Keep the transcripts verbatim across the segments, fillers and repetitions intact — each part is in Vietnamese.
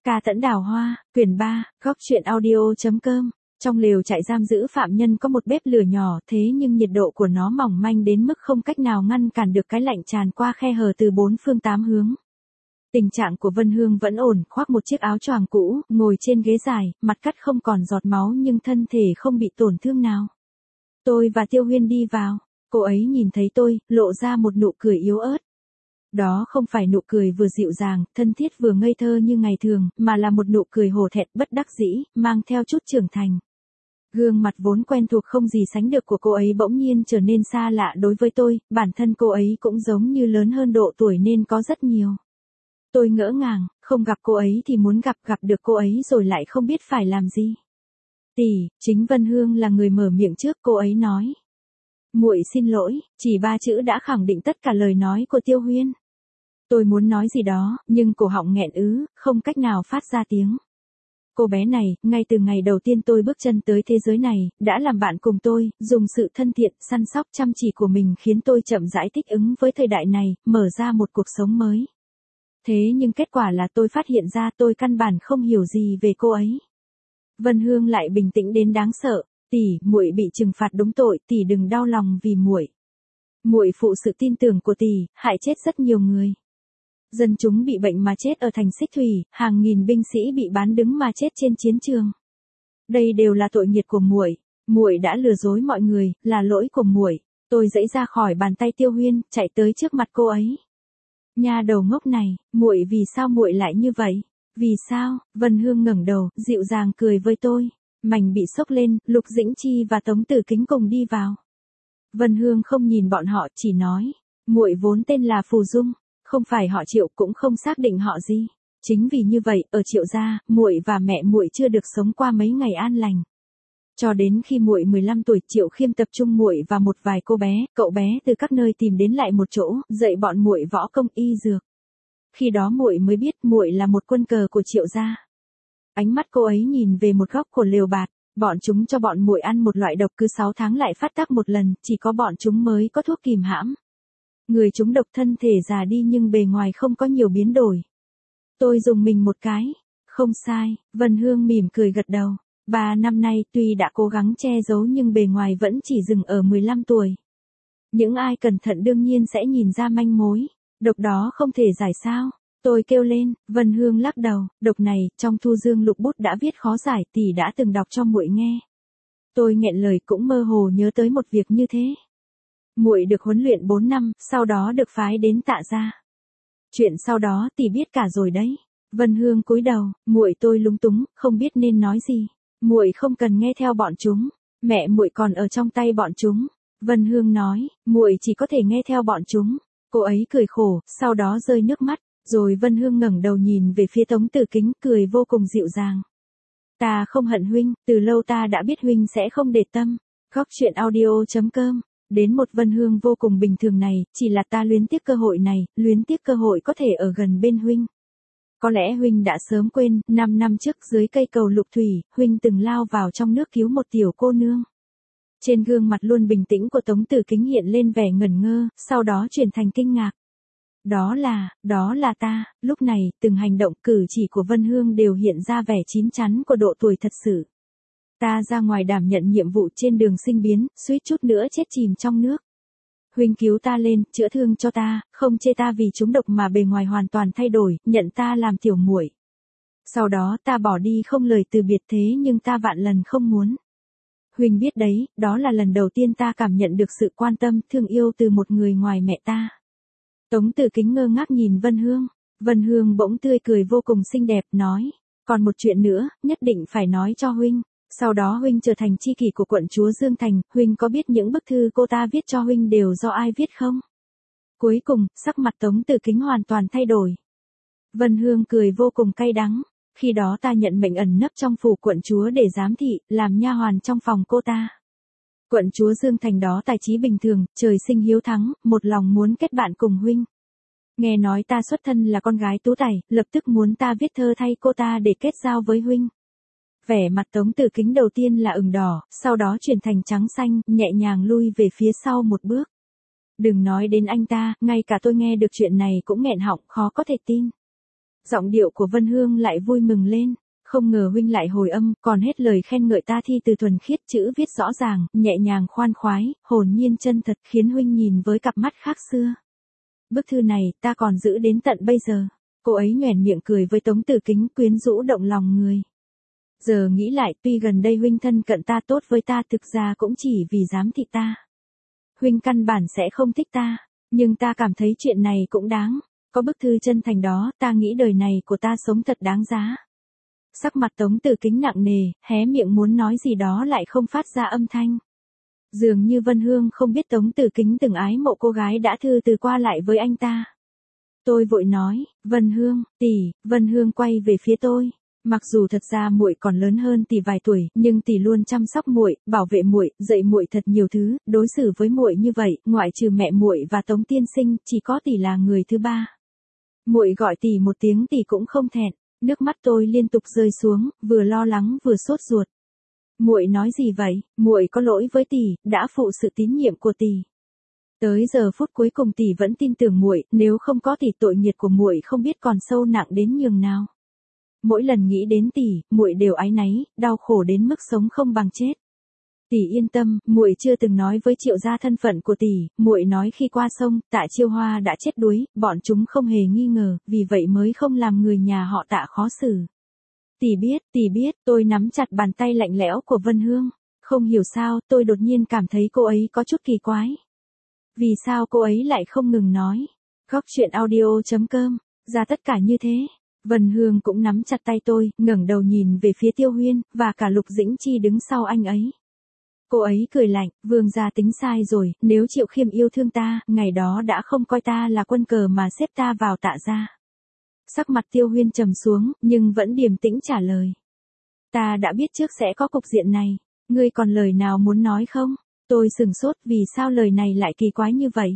Ca Tẫn Đào Hoa, quyển ba, góc truyện audio chấm com. Trong lều trại giam giữ phạm nhân có một bếp lửa nhỏ, thế nhưng nhiệt độ của nó mỏng manh đến mức không cách nào ngăn cản được cái lạnh tràn qua khe hở từ bốn phương tám hướng. Tình trạng của Vân Hương vẫn ổn, khoác một chiếc áo choàng cũ, ngồi trên ghế dài, mặt cắt không còn giọt máu nhưng thân thể không bị tổn thương nào. Tôi và Tiêu Huyên đi vào, cô ấy nhìn thấy tôi, lộ ra một nụ cười yếu ớt. Đó không phải nụ cười vừa dịu dàng, thân thiết vừa ngây thơ như ngày thường, mà là một nụ cười hổ thẹn bất đắc dĩ, mang theo chút trưởng thành. Gương mặt vốn quen thuộc không gì sánh được của cô ấy bỗng nhiên trở nên xa lạ đối với tôi, bản thân cô ấy cũng giống như lớn hơn độ tuổi nên có rất nhiều. Tôi ngỡ ngàng, không gặp cô ấy thì muốn gặp gặp được cô ấy rồi lại không biết phải làm gì. Tỷ, chính Vân Hương là người mở miệng trước, cô ấy nói. Muội xin lỗi, chỉ ba chữ đã khẳng định tất cả lời nói của Tiêu Huyên. Tôi muốn nói gì đó, nhưng cổ họng nghẹn ứ, không cách nào phát ra tiếng. Cô bé này, ngay từ ngày đầu tiên tôi bước chân tới thế giới này, đã làm bạn cùng tôi, dùng sự thân thiện, săn sóc chăm chỉ của mình khiến tôi chậm rãi thích ứng với thời đại này, mở ra một cuộc sống mới. Thế nhưng kết quả là tôi phát hiện ra tôi căn bản không hiểu gì về cô ấy. Vân Hương lại bình tĩnh đến đáng sợ. Tỷ, muội bị trừng phạt đúng tội, tỷ đừng đau lòng vì muội. Muội phụ sự tin tưởng của tỷ, hại chết rất nhiều người. Dân chúng bị bệnh mà chết ở thành Xích Thủy, hàng nghìn binh sĩ bị bán đứng mà chết trên chiến trường. Đây đều là tội nghiệp của muội, muội đã lừa dối mọi người, là lỗi của muội. Tôi giãy ra khỏi bàn tay Tiêu Huyên, chạy tới trước mặt cô ấy. Nha đầu ngốc này, muội vì sao muội lại như vậy? Vì sao? Vân Hương ngẩng đầu, dịu dàng cười với tôi. Mảnh bị sốc lên, Lục Dĩnh Chi và Tống Tử Kính cùng đi vào. Vân Hương không nhìn bọn họ, chỉ nói, muội vốn tên là Phù Dung, không phải họ Triệu cũng không xác định họ gì. Chính vì như vậy, ở Triệu gia, muội và mẹ muội chưa được sống qua mấy ngày an lành. Cho đến khi muội mười lăm tuổi, Triệu Khiêm tập trung muội và một vài cô bé, cậu bé từ các nơi tìm đến lại một chỗ, dạy bọn muội võ công y dược. Khi đó muội mới biết muội là một quân cờ của Triệu gia. Ánh mắt cô ấy nhìn về một góc của lều bạt, bọn chúng cho bọn muội ăn một loại độc cứ sáu tháng lại phát tác một lần, chỉ có bọn chúng mới có thuốc kìm hãm. Người chúng độc thân thể già đi nhưng bề ngoài không có nhiều biến đổi. Tôi dùng mình một cái, không sai, Vân Hương mỉm cười gật đầu. Ba năm nay tuy đã cố gắng che giấu nhưng bề ngoài vẫn chỉ dừng ở mười lăm tuổi. Những ai cẩn thận đương nhiên sẽ nhìn ra manh mối, độc đó không thể giải sao. Tôi kêu lên, Vân Hương lắc đầu, độc này, trong Thu Dương Lục bút đã viết khó giải, tỷ đã từng đọc cho muội nghe. Tôi nghẹn lời cũng mơ hồ nhớ tới một việc như thế. Muội được huấn luyện bốn năm, sau đó được phái đến Tạ gia. Chuyện sau đó tỷ biết cả rồi đấy. Vân Hương cúi đầu, muội tôi lúng túng, không biết nên nói gì. Muội không cần nghe theo bọn chúng, mẹ muội còn ở trong tay bọn chúng. Vân Hương nói, muội chỉ có thể nghe theo bọn chúng. Cô ấy cười khổ, sau đó rơi nước mắt. Rồi Vân Hương ngẩng đầu nhìn về phía Tống Tử Kính, cười vô cùng dịu dàng. Ta không hận huynh, từ lâu ta đã biết huynh sẽ không để tâm. Góc truyện audio chấm com. Đến một Vân Hương vô cùng bình thường này, chỉ là ta luyến tiếc cơ hội này, luyến tiếc cơ hội có thể ở gần bên huynh. Có lẽ huynh đã sớm quên, năm năm trước dưới cây cầu Lục Thủy, huynh từng lao vào trong nước cứu một tiểu cô nương. Trên gương mặt luôn bình tĩnh của Tống Tử Kính hiện lên vẻ ngẩn ngơ, sau đó chuyển thành kinh ngạc. Đó là, đó là ta, lúc này, từng hành động cử chỉ của Vân Hương đều hiện ra vẻ chín chắn của độ tuổi thật sự. Ta ra ngoài đảm nhận nhiệm vụ trên đường sinh biến, suýt chút nữa chết chìm trong nước. Huynh cứu ta lên, chữa thương cho ta, không chê ta vì trúng độc mà bề ngoài hoàn toàn thay đổi, nhận ta làm tiểu muội. Sau đó ta bỏ đi không lời từ biệt thế nhưng ta vạn lần không muốn. Huynh biết đấy, đó là lần đầu tiên ta cảm nhận được sự quan tâm, thương yêu từ một người ngoài mẹ ta. Tống Tử Kính ngơ ngác nhìn Vân Hương. Vân Hương bỗng tươi cười vô cùng xinh đẹp, nói, còn một chuyện nữa, nhất định phải nói cho huynh. Sau đó huynh trở thành tri kỷ của quận chúa Dương Thành, huynh có biết những bức thư cô ta viết cho huynh đều do ai viết không? Cuối cùng, sắc mặt Tống Tử Kính hoàn toàn thay đổi. Vân Hương cười vô cùng cay đắng. Khi đó ta nhận mệnh ẩn nấp trong phủ quận chúa để giám thị, làm nha hoàn trong phòng cô ta. Quận chúa Dương Thành đó tài trí bình thường, trời sinh hiếu thắng, một lòng muốn kết bạn cùng huynh. Nghe nói ta xuất thân là con gái tú tài, lập tức muốn ta viết thơ thay cô ta để kết giao với huynh. Vẻ mặt Tống Tử Kính đầu tiên là ửng đỏ, sau đó chuyển thành trắng xanh, nhẹ nhàng lui về phía sau một bước. Đừng nói đến anh ta, ngay cả tôi nghe được chuyện này cũng nghẹn họng, khó có thể tin. Giọng điệu của Vân Hương lại vui mừng lên. Không ngờ huynh lại hồi âm, còn hết lời khen ngợi ta thi từ thuần khiết, chữ viết rõ ràng, nhẹ nhàng khoan khoái, hồn nhiên chân thật, khiến huynh nhìn với cặp mắt khác xưa. Bức thư này, ta còn giữ đến tận bây giờ. Cô ấy nhoẻn miệng cười với Tống Tử Kính, quyến rũ động lòng người. Giờ nghĩ lại, tuy gần đây huynh thân cận ta, tốt với ta, thực ra cũng chỉ vì giám thị ta. Huynh căn bản sẽ không thích ta, nhưng ta cảm thấy chuyện này cũng đáng. Có bức thư chân thành đó, ta nghĩ đời này của ta sống thật đáng giá. Sắc mặt Tống Tử Kính nặng nề, hé miệng muốn nói gì đó lại không phát ra âm thanh. Dường như Vân Hương không biết Tống Tử Kính từng ái mộ cô gái đã thư từ qua lại với anh ta. Tôi vội nói, Vân Hương, tỷ. Vân Hương quay về phía tôi. Mặc dù thật ra muội còn lớn hơn tỷ vài tuổi, nhưng tỷ luôn chăm sóc muội, bảo vệ muội, dạy muội thật nhiều thứ, đối xử với muội như vậy, ngoại trừ mẹ muội và Tống tiên sinh, chỉ có tỷ là người thứ ba. Muội gọi tỷ một tiếng tỷ cũng không thẹn. Nước mắt tôi liên tục rơi xuống, vừa lo lắng vừa sốt ruột. Muội nói gì vậy? Muội có lỗi với tỷ, đã phụ sự tín nhiệm của tỷ. Tới giờ phút cuối cùng tỷ vẫn tin tưởng muội, nếu không có tỷ, tội nghiệp của muội không biết còn sâu nặng đến nhường nào. Mỗi lần nghĩ đến tỷ, muội đều áy náy, đau khổ đến mức sống không bằng chết. Tỷ yên tâm, muội chưa từng nói với Triệu gia thân phận của tỷ, muội nói khi qua sông, Tạ Chiêu Hoa đã chết đuối, bọn chúng không hề nghi ngờ, vì vậy mới không làm người nhà họ Tạ khó xử. Tỷ biết, tỷ biết, tôi nắm chặt bàn tay lạnh lẽo của Vân Hương. Không hiểu sao, tôi đột nhiên cảm thấy cô ấy có chút kỳ quái. Vì sao cô ấy lại không ngừng nói? Góc truyện audio chấm com, ra tất cả như thế. Vân Hương cũng nắm chặt tay tôi, ngẩng đầu nhìn về phía Tiêu Huyên, và cả Lục Dĩnh Chi đứng sau anh ấy. Cô ấy cười lạnh, Vương gia tính sai rồi, nếu Triệu Khiêm yêu thương ta, ngày đó đã không coi ta là quân cờ mà xếp ta vào Tạ gia. Sắc mặt Tiêu Huyên trầm xuống, nhưng vẫn điềm tĩnh trả lời. Ta đã biết trước sẽ có cục diện này, ngươi còn lời nào muốn nói không? Tôi sửng sốt, vì sao lời này lại kỳ quái như vậy?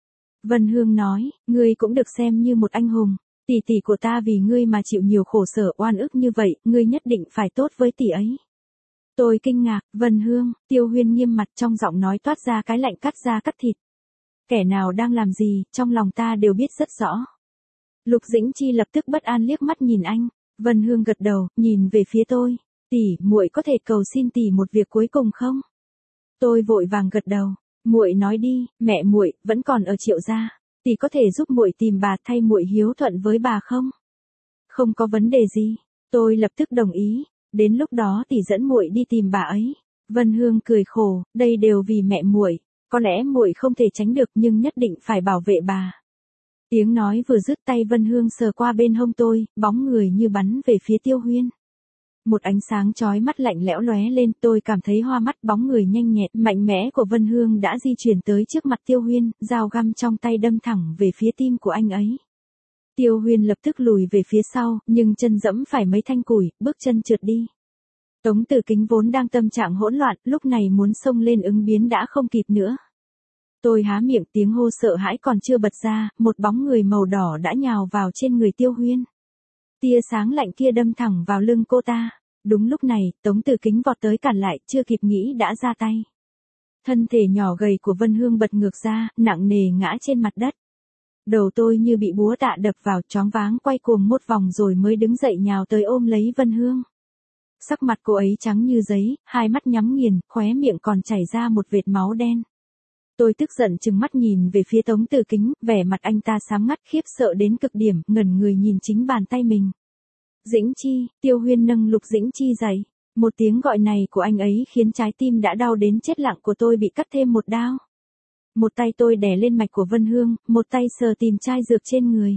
Vân Hương nói, ngươi cũng được xem như một anh hùng, tỷ tỷ của ta vì ngươi mà chịu nhiều khổ sở oan ức như vậy, ngươi nhất định phải tốt với tỷ ấy. Tôi kinh ngạc, Vân Hương, Tiêu Huyên nghiêm mặt, trong giọng nói toát ra cái lạnh cắt da cắt thịt. Kẻ nào đang làm gì, trong lòng ta đều biết rất rõ. Lục Dĩnh Chi lập tức bất an liếc mắt nhìn anh. Vân Hương gật đầu, nhìn về phía tôi. Tỷ, muội có thể cầu xin tỷ một việc cuối cùng không? Tôi vội vàng gật đầu. Muội nói đi, mẹ muội vẫn còn ở Triệu gia, tỷ có thể giúp muội tìm bà thay muội hiếu thuận với bà không? Không có vấn đề gì. Tôi lập tức đồng ý. Đến lúc đó tỷ dẫn muội đi tìm bà ấy. Vân Hương cười khổ, đây đều vì mẹ muội, có lẽ muội không thể tránh được nhưng nhất định phải bảo vệ bà. Tiếng nói vừa dứt, tay Vân Hương sờ qua bên hông tôi, bóng người như bắn về phía Tiêu Huyên. Một ánh sáng chói mắt lạnh lẽo lóe lên, tôi cảm thấy hoa mắt, bóng người nhanh nhẹn, mạnh mẽ của Vân Hương đã di chuyển tới trước mặt Tiêu Huyên, dao găm trong tay đâm thẳng về phía tim của anh ấy. Tiêu Huyên lập tức lùi về phía sau, nhưng chân dẫm phải mấy thanh củi, bước chân trượt đi. Tống Tử Kính vốn đang tâm trạng hỗn loạn, lúc này muốn xông lên ứng biến đã không kịp nữa. Tôi há miệng, tiếng hô sợ hãi còn chưa bật ra, một bóng người màu đỏ đã nhào vào trên người Tiêu Huyên. Tia sáng lạnh kia đâm thẳng vào lưng cô ta. Đúng lúc này, Tống Tử Kính vọt tới cản lại, chưa kịp nghĩ đã ra tay. Thân thể nhỏ gầy của Vân Hương bật ngược ra, nặng nề ngã trên mặt đất. Đầu tôi như bị búa tạ đập vào, choáng váng quay cuồng một vòng rồi mới đứng dậy nhào tới ôm lấy Vân Hương. Sắc mặt cô ấy trắng như giấy, hai mắt nhắm nghiền, khóe miệng còn chảy ra một vệt máu đen. Tôi tức giận trừng mắt nhìn về phía Tống Tử Kính, vẻ mặt anh ta xám ngắt khiếp sợ đến cực điểm, ngẩn người nhìn chính bàn tay mình. Dĩnh Chi, Tiêu Huyên nâng Lục Dĩnh Chi dậy. Một tiếng gọi này của anh ấy khiến trái tim đã đau đến chết lặng của tôi bị cắt thêm một đao. Một tay tôi đè lên mạch của Vân Hương, một tay sờ tìm chai dược trên người.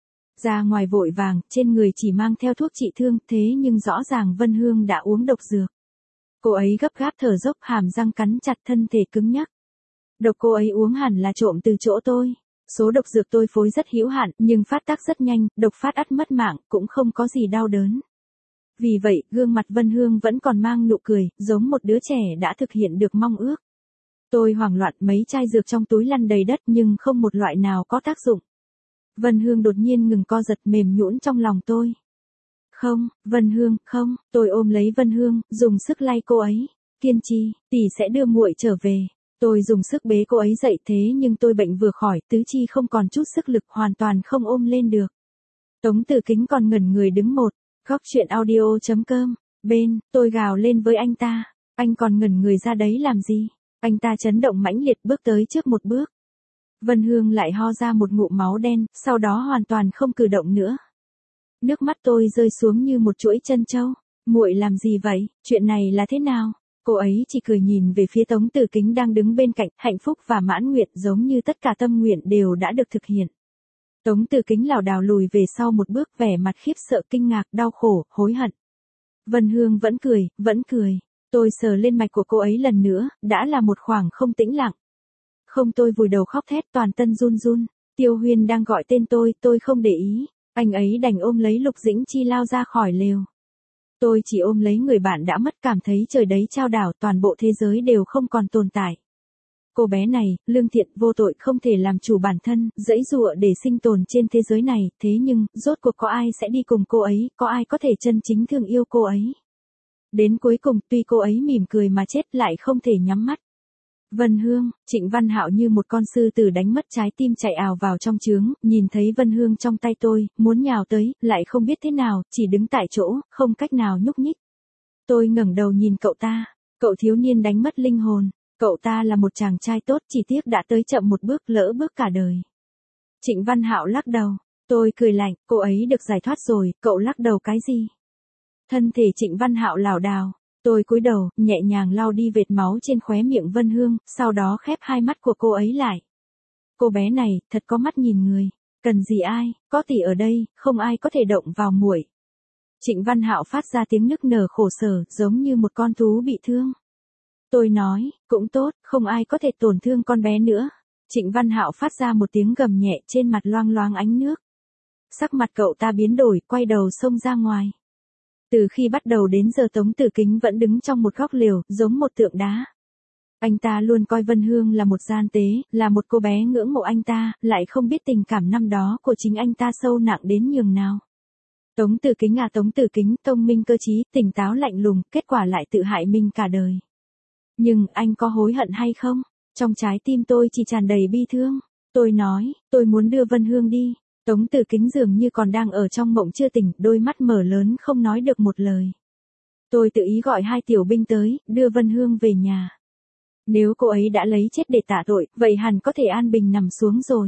Ra ngoài vội vàng, trên người chỉ mang theo thuốc trị thương, thế nhưng rõ ràng Vân Hương đã uống độc dược. Cô ấy gấp gáp thở dốc, hàm răng cắn chặt, thân thể cứng nhắc. Độc cô ấy uống hẳn là trộm từ chỗ tôi. Số độc dược tôi phối rất hữu hạn, nhưng phát tác rất nhanh, độc phát ắt mất mạng, cũng không có gì đau đớn. Vì vậy, gương mặt Vân Hương vẫn còn mang nụ cười, giống một đứa trẻ đã thực hiện được mong ước. Tôi hoảng loạn, mấy chai dược trong túi lăn đầy đất nhưng không một loại nào có tác dụng. Vân Hương đột nhiên ngừng co giật, mềm nhũn trong lòng tôi. Không, Vân Hương, không, tôi ôm lấy Vân Hương, dùng sức lay cô ấy. Kiên trì, tỷ sẽ đưa muội trở về. Tôi dùng sức bế cô ấy dậy, thế nhưng tôi bệnh vừa khỏi, tứ chi không còn chút sức lực, hoàn toàn không ôm lên được. Tống Tử Kính còn ngẩn người đứng một, góc chuyện audio.com, bên, tôi gào lên với anh ta, anh còn ngẩn người ra đấy làm gì? Anh ta chấn động mãnh liệt bước tới trước một bước. Vân Hương lại ho ra một ngụm máu đen, sau đó hoàn toàn không cử động nữa. Nước mắt tôi rơi xuống như một chuỗi chân châu. Muội làm gì vậy, chuyện này là thế nào? Cô ấy chỉ cười nhìn về phía Tống Tử Kính đang đứng bên cạnh, hạnh phúc và mãn nguyện giống như tất cả tâm nguyện đều đã được thực hiện. Tống Tử Kính lảo đảo lùi về sau một bước, vẻ mặt khiếp sợ, kinh ngạc, đau khổ, hối hận. Vân Hương vẫn cười, vẫn cười. Tôi sờ lên mạch của cô ấy lần nữa, đã là một khoảng không tĩnh lặng. Không, tôi vùi đầu khóc thét, toàn thân run run. Tiêu Huyên đang gọi tên tôi, tôi không để ý. Anh ấy đành ôm lấy Lục Dĩnh Chi lao ra khỏi lều. Tôi chỉ ôm lấy người bạn đã mất, cảm thấy trời đấy chao đảo, toàn bộ thế giới đều không còn tồn tại. Cô bé này, lương thiện vô tội, không thể làm chủ bản thân, giãy giụa để sinh tồn trên thế giới này, thế nhưng, rốt cuộc có ai sẽ đi cùng cô ấy, có ai có thể chân chính thương yêu cô ấy. Đến cuối cùng, tuy cô ấy mỉm cười mà chết lại không thể nhắm mắt. Vân Hương, Trịnh Văn Hạo như một con sư tử đánh mất trái tim chạy ào vào trong trướng, nhìn thấy Vân Hương trong tay tôi, muốn nhào tới, lại không biết thế nào, chỉ đứng tại chỗ, không cách nào nhúc nhích. Tôi ngẩng đầu nhìn cậu ta, cậu thiếu niên đánh mất linh hồn, cậu ta là một chàng trai tốt, chỉ tiếc đã tới chậm một bước, lỡ bước cả đời. Trịnh Văn Hạo lắc đầu, tôi cười lạnh, cô ấy được giải thoát rồi, cậu lắc đầu cái gì? Thân thể Trịnh Văn Hạo lảo đảo. Tôi cúi đầu, nhẹ nhàng lau đi vệt máu trên khóe miệng Vân Hương, sau đó khép hai mắt của cô ấy lại. Cô bé này, thật có mắt nhìn người, cần gì ai, có tỷ ở đây, không ai có thể động vào muội. Trịnh Văn Hạo phát ra tiếng nức nở khổ sở, giống như một con thú bị thương. Tôi nói, cũng tốt, không ai có thể tổn thương con bé nữa. Trịnh Văn Hạo phát ra một tiếng gầm nhẹ, trên mặt loang loáng ánh nước. Sắc mặt cậu ta biến đổi, quay đầu xông ra ngoài. Từ khi bắt đầu đến giờ Tống Tử Kính vẫn đứng trong một góc lều, giống một tượng đá. Anh ta luôn coi Vân Hương là một gian tế, là một cô bé ngưỡng mộ anh ta, lại không biết tình cảm năm đó của chính anh ta sâu nặng đến nhường nào. Tống Tử Kính à Tống Tử Kính, thông minh cơ trí, tỉnh táo lạnh lùng, kết quả lại tự hại mình cả đời. Nhưng, anh có hối hận hay không? Trong trái tim tôi chỉ tràn đầy bi thương. Tôi nói, tôi muốn đưa Vân Hương đi. Tống Tử Kính dường như còn đang ở trong mộng chưa tỉnh, đôi mắt mở lớn không nói được một lời. Tôi tự ý gọi hai tiểu binh tới, đưa Vân Hương về nhà. Nếu cô ấy đã lấy chết để tạ tội, vậy hẳn có thể an bình nằm xuống rồi.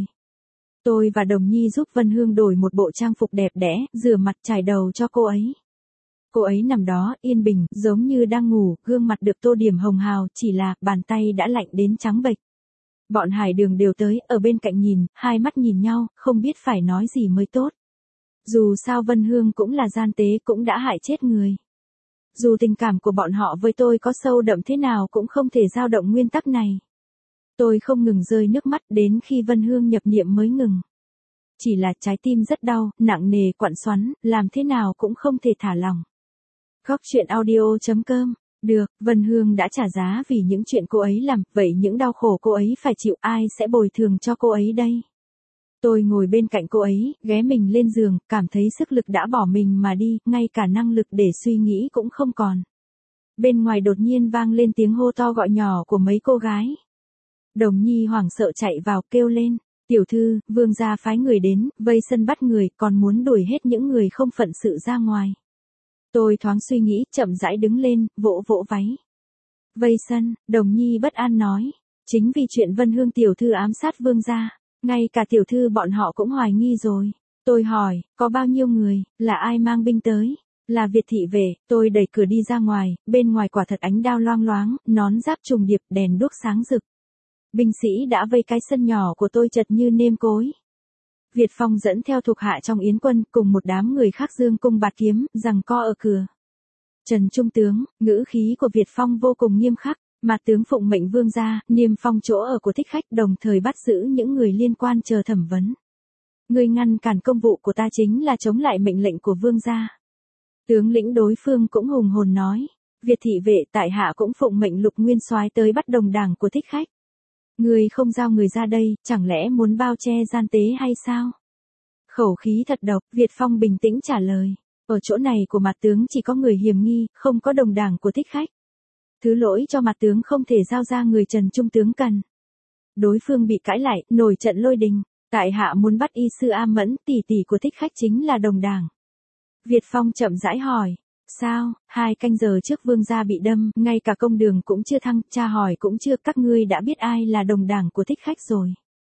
Tôi và Đồng Nhi giúp Vân Hương đổi một bộ trang phục đẹp đẽ, rửa mặt chải đầu cho cô ấy. Cô ấy nằm đó, yên bình, giống như đang ngủ, gương mặt được tô điểm hồng hào, chỉ là, bàn tay đã lạnh đến trắng bệch. Bọn Hải Đường đều tới, ở bên cạnh nhìn, hai mắt nhìn nhau, không biết phải nói gì mới tốt. Dù sao Vân Hương cũng là gian tế, cũng đã hại chết người. Dù tình cảm của bọn họ với tôi có sâu đậm thế nào cũng không thể dao động nguyên tắc này. Tôi không ngừng rơi nước mắt đến khi Vân Hương nhập niệm mới ngừng. Chỉ là trái tim rất đau, nặng nề quặn xoắn, làm thế nào cũng không thể thả lỏng. Góc chuyện audio.com. Được, Vân Hương đã trả giá vì những chuyện cô ấy làm, vậy những đau khổ cô ấy phải chịu ai sẽ bồi thường cho cô ấy đây? Tôi ngồi bên cạnh cô ấy, ghé mình lên giường, cảm thấy sức lực đã bỏ mình mà đi, ngay cả năng lực để suy nghĩ cũng không còn. Bên ngoài đột nhiên vang lên tiếng hô to gọi nhỏ của mấy cô gái. Đồng Nhi hoảng sợ chạy vào kêu lên, tiểu thư, vương gia phái người đến, vây sân bắt người, còn muốn đuổi hết những người không phận sự ra ngoài. Tôi thoáng suy nghĩ, chậm rãi đứng lên, vỗ vỗ váy. Vây sân, Đồng Nhi bất an nói. Chính vì chuyện Vân Hương tiểu thư ám sát vương gia, ngay cả tiểu thư bọn họ cũng hoài nghi rồi. Tôi hỏi, có bao nhiêu người, là ai mang binh tới? Là Việt thị vệ, tôi đẩy cửa đi ra ngoài, bên ngoài quả thật ánh đao loang loáng, nón giáp trùng điệp, đèn đuốc sáng rực. Binh sĩ đã vây cái sân nhỏ của tôi chật như nêm cối. Việt Phong dẫn theo thuộc hạ trong yến quân, cùng một đám người khác dương cung bạt kiếm, giằng co ở cửa. Trần Trung tướng, ngữ khí của Việt Phong vô cùng nghiêm khắc, mà tướng phụng mệnh vương gia, niêm phong chỗ ở của thích khách, đồng thời bắt giữ những người liên quan chờ thẩm vấn. Người ngăn cản công vụ của ta chính là chống lại mệnh lệnh của vương gia. Tướng lĩnh đối phương cũng hùng hồn nói, Việt thị vệ tại hạ cũng phụng mệnh Lục Nguyên Soái tới bắt đồng đảng của thích khách. Người không giao người ra đây, chẳng lẽ muốn bao che gian tế hay sao? Khẩu khí thật độc, Việt Phong bình tĩnh trả lời. Ở chỗ này của mặt tướng chỉ có người hiểm nghi, không có đồng đảng của thích khách. Thứ lỗi cho mặt tướng không thể giao ra người Trần Trung tướng cần. Đối phương bị cãi lại, nổi trận lôi đình. Tại hạ muốn bắt y sư A Mẫn, tỷ tỷ của Thích Khách chính là đồng đảng. Việt Phong chậm rãi hỏi. Sao, hai canh giờ trước vương gia bị đâm, ngay cả công đường cũng chưa thăng, tra hỏi cũng chưa, các ngươi đã biết ai là đồng đảng của Thích Khách rồi.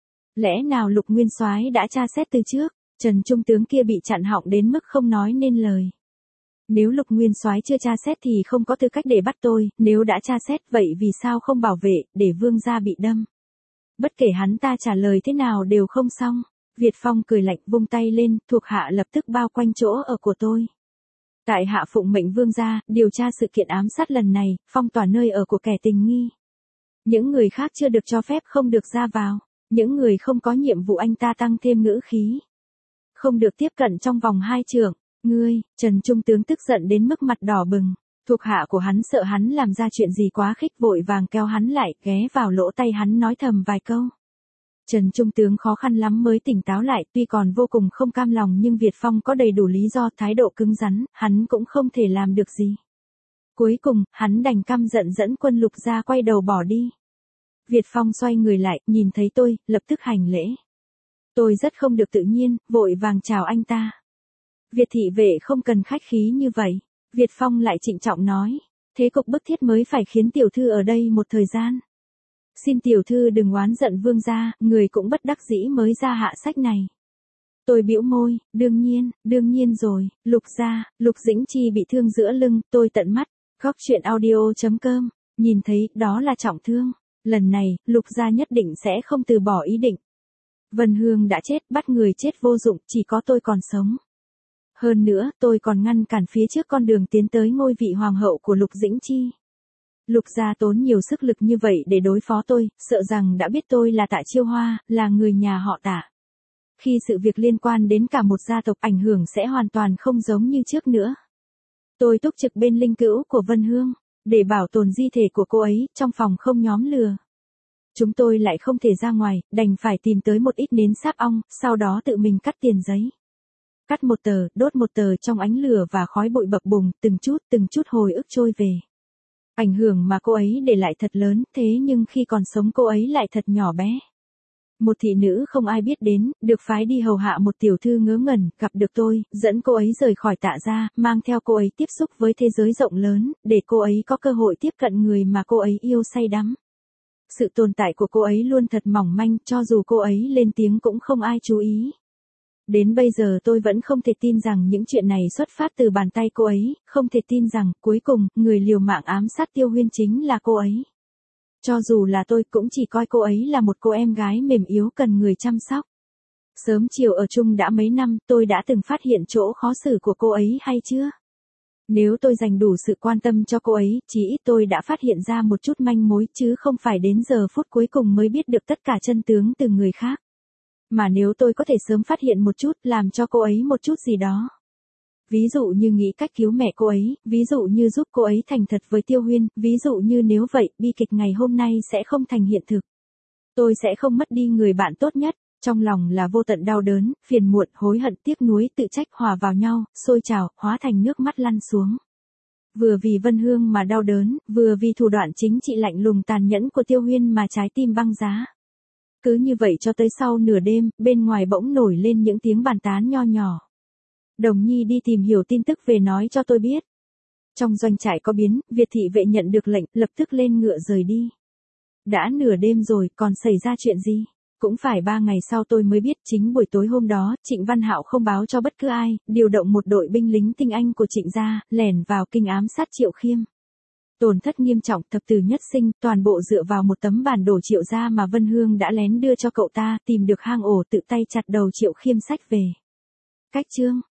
Lẽ nào Lục Nguyên Soái đã tra xét từ trước? Trần Trung tướng kia bị chặn họng đến mức không nói nên lời. Nếu Lục Nguyên Soái chưa tra xét thì không có tư cách để bắt tôi, nếu đã tra xét vậy vì sao không bảo vệ, để vương gia bị đâm? Bất kể hắn ta trả lời thế nào đều không xong. Việt Phong cười lạnh vung tay lên, thuộc hạ lập tức bao quanh chỗ ở của tôi. Tại hạ phụng mệnh vương gia, điều tra sự kiện ám sát lần này, phong tỏa nơi ở của kẻ tình nghi. Những người khác chưa được cho phép không được ra vào. Những người không có nhiệm vụ anh ta tăng thêm ngữ khí. Không được tiếp cận trong vòng hai trượng. Ngươi, Trần Trung tướng tức giận đến mức mặt đỏ bừng. Thuộc hạ của hắn sợ hắn làm ra chuyện gì quá khích, vội vàng kéo hắn lại, ghé vào lỗ tay hắn nói thầm vài câu. Trần Trung tướng khó khăn lắm mới tỉnh táo lại, tuy còn vô cùng không cam lòng nhưng Việt Phong có đầy đủ lý do, thái độ cứng rắn, hắn cũng không thể làm được gì. Cuối cùng, hắn đành căm giận dẫn quân Lục ra quay đầu bỏ đi. Việt Phong xoay người lại, nhìn thấy tôi, lập tức hành lễ. Tôi rất không được tự nhiên, vội vàng chào anh ta. Việt thị vệ không cần khách khí như vậy. Việt Phong lại trịnh trọng nói. Thế cục bức thiết mới phải khiến tiểu thư ở đây một thời gian. Xin tiểu thư đừng oán giận vương gia, người cũng bất đắc dĩ mới ra hạ sách này. Tôi bĩu môi, đương nhiên, đương nhiên rồi, Lục gia, Lục Dĩnh Chi bị thương giữa lưng, tôi tận mắt, góc chuyện audio chấm com, nhìn thấy, đó là trọng thương. Lần này, Lục gia nhất định sẽ không từ bỏ ý định. Vân Hương đã chết, bắt người chết vô dụng, chỉ có tôi còn sống. Hơn nữa, tôi còn ngăn cản phía trước con đường tiến tới ngôi vị hoàng hậu của Lục Dĩnh Chi. Lục gia tốn nhiều sức lực như vậy để đối phó tôi, sợ rằng đã biết tôi là Tạ Chiêu Hoa, là người nhà họ Tạ. Khi sự việc liên quan đến cả một gia tộc, ảnh hưởng sẽ hoàn toàn không giống như trước nữa. Tôi túc trực bên linh cữu của Vân Hương, để bảo tồn di thể của cô ấy, trong phòng không nhóm lửa. Chúng tôi lại không thể ra ngoài, đành phải tìm tới một ít nến sáp ong, sau đó tự mình cắt tiền giấy. Cắt một tờ, đốt một tờ trong ánh lửa và khói bụi bập bùng, từng chút từng chút hồi ức trôi về. Ảnh hưởng mà cô ấy để lại thật lớn, thế nhưng khi còn sống cô ấy lại thật nhỏ bé. Một thị nữ không ai biết đến, được phái đi hầu hạ một tiểu thư ngớ ngẩn, gặp được tôi, dẫn cô ấy rời khỏi Tạ gia, mang theo cô ấy tiếp xúc với thế giới rộng lớn, để cô ấy có cơ hội tiếp cận người mà cô ấy yêu say đắm. Sự tồn tại của cô ấy luôn thật mỏng manh, cho dù cô ấy lên tiếng cũng không ai chú ý. Đến bây giờ tôi vẫn không thể tin rằng những chuyện này xuất phát từ bàn tay cô ấy, không thể tin rằng, cuối cùng, người liều mạng ám sát Tiêu Huyên chính là cô ấy. Cho dù là tôi cũng chỉ coi cô ấy là một cô em gái mềm yếu cần người chăm sóc. Sớm chiều ở chung đã mấy năm, tôi đã từng phát hiện chỗ khó xử của cô ấy hay chưa? Nếu tôi dành đủ sự quan tâm cho cô ấy, chỉ ít tôi đã phát hiện ra một chút manh mối chứ không phải đến giờ phút cuối cùng mới biết được tất cả chân tướng từ người khác. Mà nếu tôi có thể sớm phát hiện một chút, làm cho cô ấy một chút gì đó. Ví dụ như nghĩ cách cứu mẹ cô ấy, ví dụ như giúp cô ấy thành thật với Tiêu Huyên, ví dụ như nếu vậy, bi kịch ngày hôm nay sẽ không thành hiện thực. Tôi sẽ không mất đi người bạn tốt nhất, trong lòng là vô tận đau đớn, phiền muộn, hối hận, tiếc nuối, tự trách hòa vào nhau, sôi trào, hóa thành nước mắt lăn xuống. Vừa vì Vân Hương mà đau đớn, vừa vì thủ đoạn chính trị lạnh lùng tàn nhẫn của Tiêu Huyên mà trái tim băng giá. Cứ như vậy cho tới sau nửa đêm, bên ngoài bỗng nổi lên những tiếng bàn tán nho nhỏ. Đồng Nhi đi tìm hiểu tin tức về nói cho tôi biết. Trong doanh trại có biến, Việt thị vệ nhận được lệnh, lập tức lên ngựa rời đi. Đã nửa đêm rồi, còn xảy ra chuyện gì? Cũng phải ba ngày sau tôi mới biết, chính buổi tối hôm đó, Trịnh Văn Hạo không báo cho bất cứ ai, điều động một đội binh lính tinh anh của Trịnh gia, lẻn vào kinh ám sát Triệu Khiêm. Tổn thất nghiêm trọng, thập tử nhất sinh, toàn bộ dựa vào một tấm bản đồ Triệu gia mà Vân Hương đã lén đưa cho cậu ta, tìm được hang ổ tự tay chặt đầu Triệu Khiêm xách về. Cách chương